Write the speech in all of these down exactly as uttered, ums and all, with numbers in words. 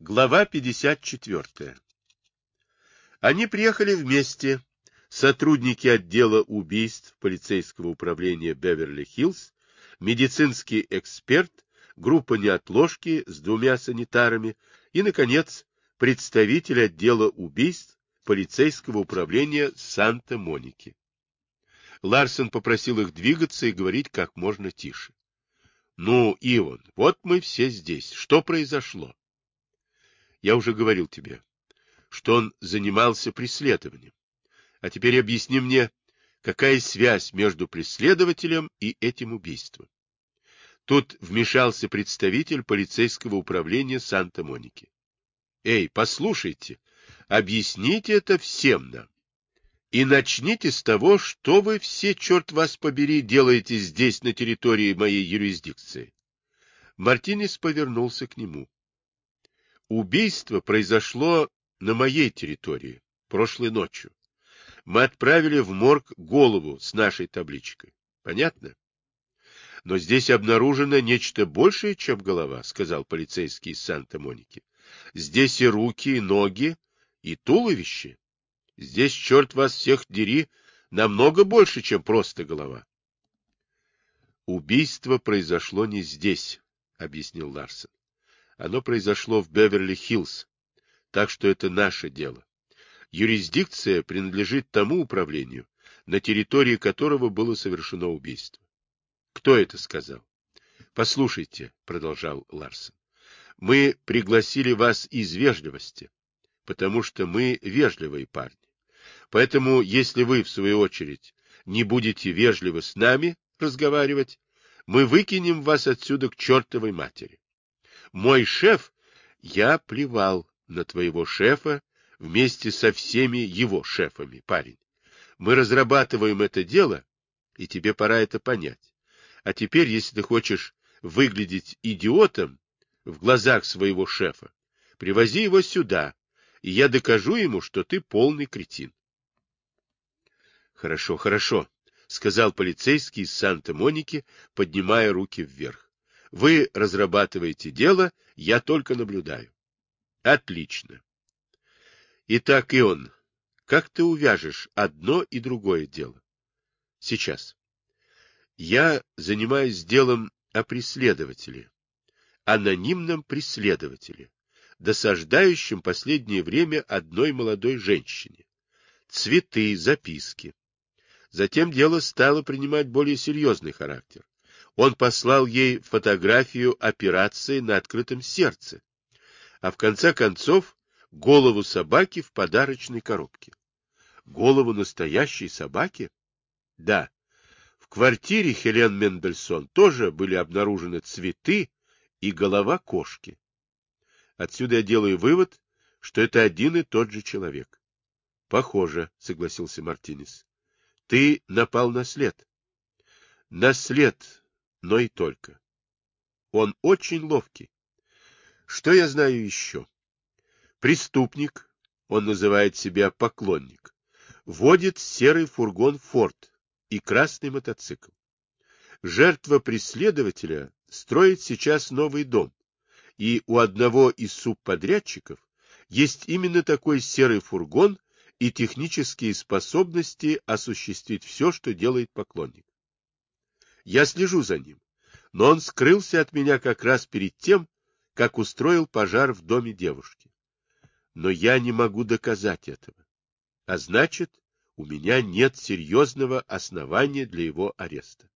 Глава пятьдесят четвёртая. Они приехали вместе, сотрудники отдела убийств полицейского управления Беверли-Хиллз, медицинский эксперт, группа неотложки с двумя санитарами и, наконец, представитель отдела убийств полицейского управления Санта-Моники. Ларсен попросил их двигаться и говорить как можно тише. — Ну, Иван, вот мы все здесь. Что произошло? — Я уже говорил тебе, что он занимался преследованием. А теперь объясни мне, какая связь между преследователем и этим убийством. Тут вмешался представитель полицейского управления Санта-Моники. — Эй, послушайте, объясните это всем нам. И начните с того, что вы все, черт вас побери, делаете здесь, на территории моей юрисдикции. Мартинес повернулся к нему. Убийство произошло на моей территории, прошлой ночью. Мы отправили в морг голову с нашей табличкой. Понятно? Но здесь обнаружено нечто большее, чем голова, сказал полицейский из Санта-Моники. Здесь и руки, и ноги, и туловище. Здесь, черт вас всех дери, намного больше, чем просто голова. Убийство произошло не здесь, объяснил Ларсен. Оно произошло в Беверли-Хиллз, так что это наше дело. Юрисдикция принадлежит тому управлению, на территории которого было совершено убийство. Кто это сказал? Послушайте, продолжал Ларсен, мы пригласили вас из вежливости, потому что мы вежливые парни. Поэтому, если вы, в свою очередь, не будете вежливы с нами разговаривать, мы выкинем вас отсюда к чертовой матери. Мой шеф, я плевал на твоего шефа вместе со всеми его шефами, парень. Мы разрабатываем это дело, и тебе пора это понять. А теперь, если ты хочешь выглядеть идиотом в глазах своего шефа, привози его сюда, и я докажу ему, что ты полный кретин. Хорошо, хорошо, сказал полицейский из Санта-Моники, поднимая руки вверх. Вы разрабатываете дело, я только наблюдаю. Отлично. Итак, Ион, как ты увяжешь одно и другое дело? Сейчас. Я занимаюсь делом о преследователе, анонимном преследователе, досаждающем последнее время одной молодой женщине. Цветы, записки. Затем дело стало принимать более серьезный характер. Он послал ей фотографию операции на открытом сердце, а в конце концов голову собаки в подарочной коробке. Голову настоящей собаки? Да. В квартире Хелен Мендельсон тоже были обнаружены цветы и голова кошки. Отсюда я делаю вывод, что это один и тот же человек. Похоже, согласился Мартинес. Ты напал на след. На след, но и только. Он очень ловкий. Что я знаю еще? Преступник, он называет себя поклонник, водит серый фургон «Форд» и красный мотоцикл. Жертва преследователя строит сейчас новый дом, и у одного из субподрядчиков есть именно такой серый фургон и технические способности осуществить все, что делает поклонник. Я слежу за ним, но он скрылся от меня как раз перед тем, как устроил пожар в доме девушки. Но я не могу доказать этого. А значит, у меня нет серьезного основания для его ареста.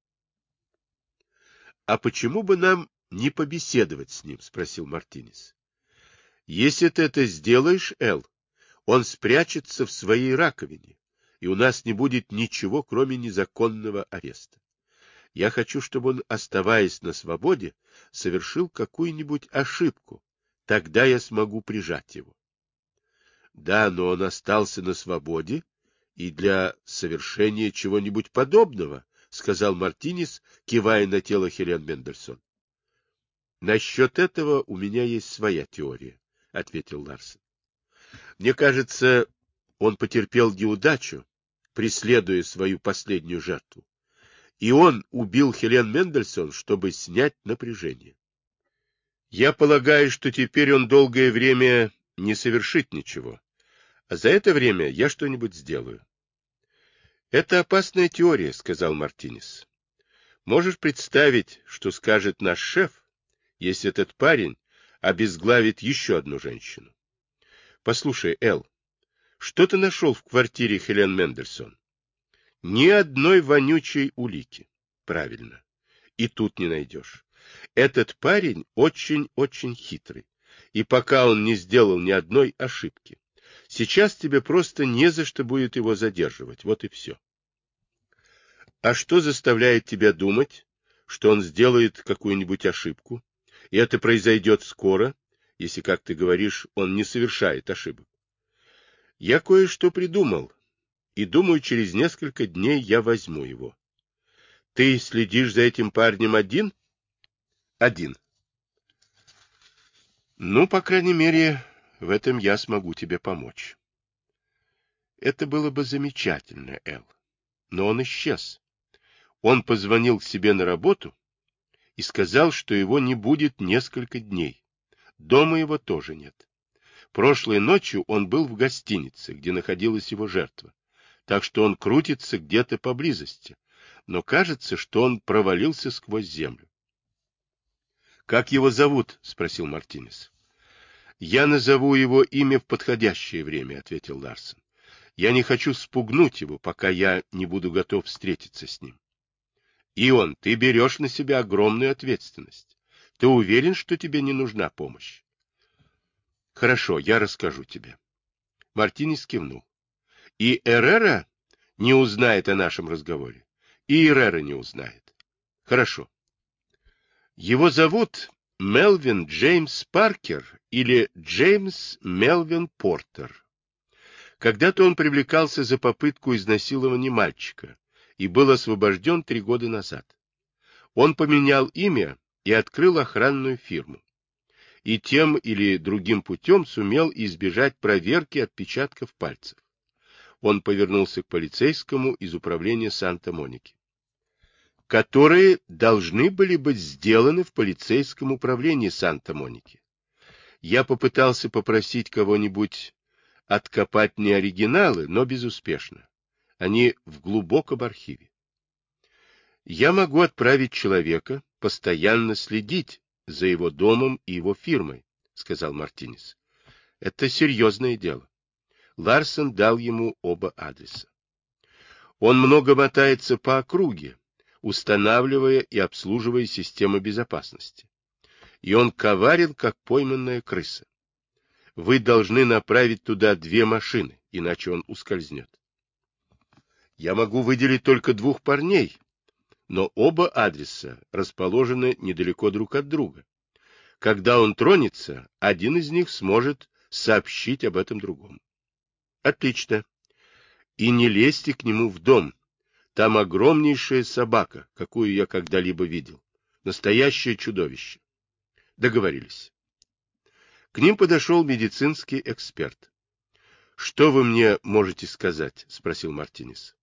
— А почему бы нам не побеседовать с ним? — спросил Мартинес. — Если ты это сделаешь, Эл, он спрячется в своей раковине, и у нас не будет ничего, кроме незаконного ареста. Я хочу, чтобы он, оставаясь на свободе, совершил какую-нибудь ошибку. Тогда я смогу прижать его. Да, но он остался на свободе и для совершения чего-нибудь подобного, сказал Мартинес, кивая на тело Хелен Мендельсон. Насчет этого у меня есть своя теория, ответил Ларсен. Мне кажется, он потерпел неудачу, преследуя свою последнюю жертву. И он убил Хелен Мендельсон, чтобы снять напряжение. Я полагаю, что теперь он долгое время не совершит ничего, а за это время я что-нибудь сделаю. Это опасная теория, сказал Мартинес. Можешь представить, что скажет наш шеф, если этот парень обезглавит еще одну женщину? Послушай, Эл, что ты нашел в квартире Хелен Мендельсон? Ни одной вонючей улики. Правильно. И тут не найдешь. Этот парень очень-очень хитрый. И пока он не сделал ни одной ошибки. Сейчас тебе просто не за что будет его задерживать. Вот и все. А что заставляет тебя думать, что он сделает какую-нибудь ошибку? И это произойдет скоро, если, как ты говоришь, он не совершает ошибок. Я кое-что придумал, и думаю, через несколько дней я возьму его. Ты следишь за этим парнем один? Один. Ну, по крайней мере, в этом я смогу тебе помочь. Это было бы замечательно, Эл. Но он исчез. Он позвонил к себе на работу и сказал, что его не будет несколько дней. Дома его тоже нет. Прошлой ночью он был в гостинице, где находилась его жертва, так что он крутится где-то поблизости, но кажется, что он провалился сквозь землю. — Как его зовут? — спросил Мартинес. — Я назову его имя в подходящее время, — ответил Ларсен. — Я не хочу спугнуть его, пока я не буду готов встретиться с ним. — Ион, ты берешь на себя огромную ответственность. Ты уверен, что тебе не нужна помощь? — Хорошо, я расскажу тебе. Мартинес кивнул. — И Эррера не узнает о нашем разговоре? И Эррера не узнает. — Хорошо. Его зовут Мелвин Джеймс Паркер или Джеймс Мелвин Портер. Когда-то он привлекался за попытку изнасилования мальчика и был освобожден три года назад. Он поменял имя и открыл охранную фирму. И тем или другим путем сумел избежать проверки отпечатков пальцев. Он повернулся к полицейскому из управления Санта-Моники, которые должны были быть сделаны в полицейском управлении Санта-Моники. Я попытался попросить кого-нибудь откопать мне оригиналы, но безуспешно. Они в глубоком архиве. Я могу отправить человека постоянно следить за его домом и его фирмой, сказал Мартинес. Это серьезное дело. Ларсен дал ему оба адреса. Он много мотается по округе, устанавливая и обслуживая системы безопасности. И он коварен, как пойманная крыса. Вы должны направить туда две машины, иначе он ускользнет. Я могу выделить только двух парней, но оба адреса расположены недалеко друг от друга. Когда он тронется, один из них сможет сообщить об этом другому. Отлично. И не лезьте к нему в дом. Там огромнейшая собака, какую я когда-либо видел. Настоящее чудовище. Договорились. К ним подошел медицинский эксперт. — Что вы мне можете сказать? — спросил Мартинес.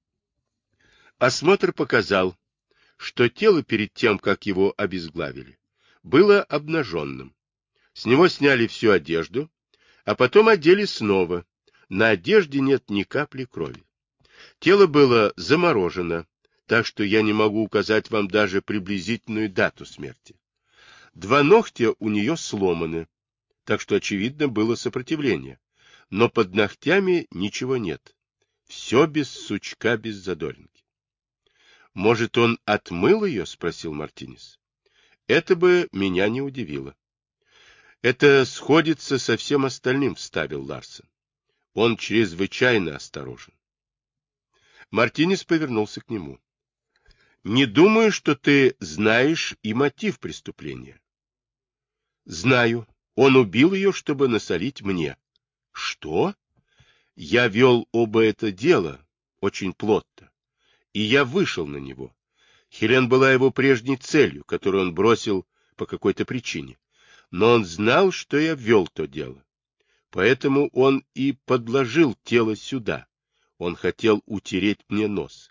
Осмотр показал, что тело перед тем, как его обезглавили, было обнаженным. С него сняли всю одежду, а потом одели снова. На одежде нет ни капли крови. Тело было заморожено, так что я не могу указать вам даже приблизительную дату смерти. Два ногтя у нее сломаны, так что, очевидно, было сопротивление. Но под ногтями ничего нет. Все без сучка, без задоринки. — Может, он отмыл ее? — спросил Мартинес. — Это бы меня не удивило. — Это сходится со всем остальным, — вставил Ларсен. Он чрезвычайно осторожен. Мартинес повернулся к нему. — Не думаю, что ты знаешь и мотив преступления. — Знаю. Он убил ее, чтобы насолить мне. — Что? Я вел оба это дело очень плотно, и я вышел на него. Хелен была его прежней целью, которую он бросил по какой-то причине. Но он знал, что я вел то дело. Поэтому он и подложил тело сюда. Он хотел утереть мне нос.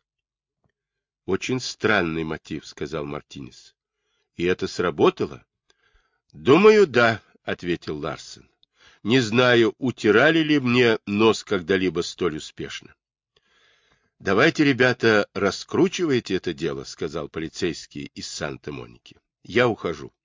— Очень странный мотив, — сказал Мартинес. — И это сработало? — Думаю, да, ответил Ларсен. Не знаю, утирали ли мне нос когда-либо столь успешно. Давайте, ребята, раскручивайте это дело, сказал полицейский из Санта-Моники. Я ухожу.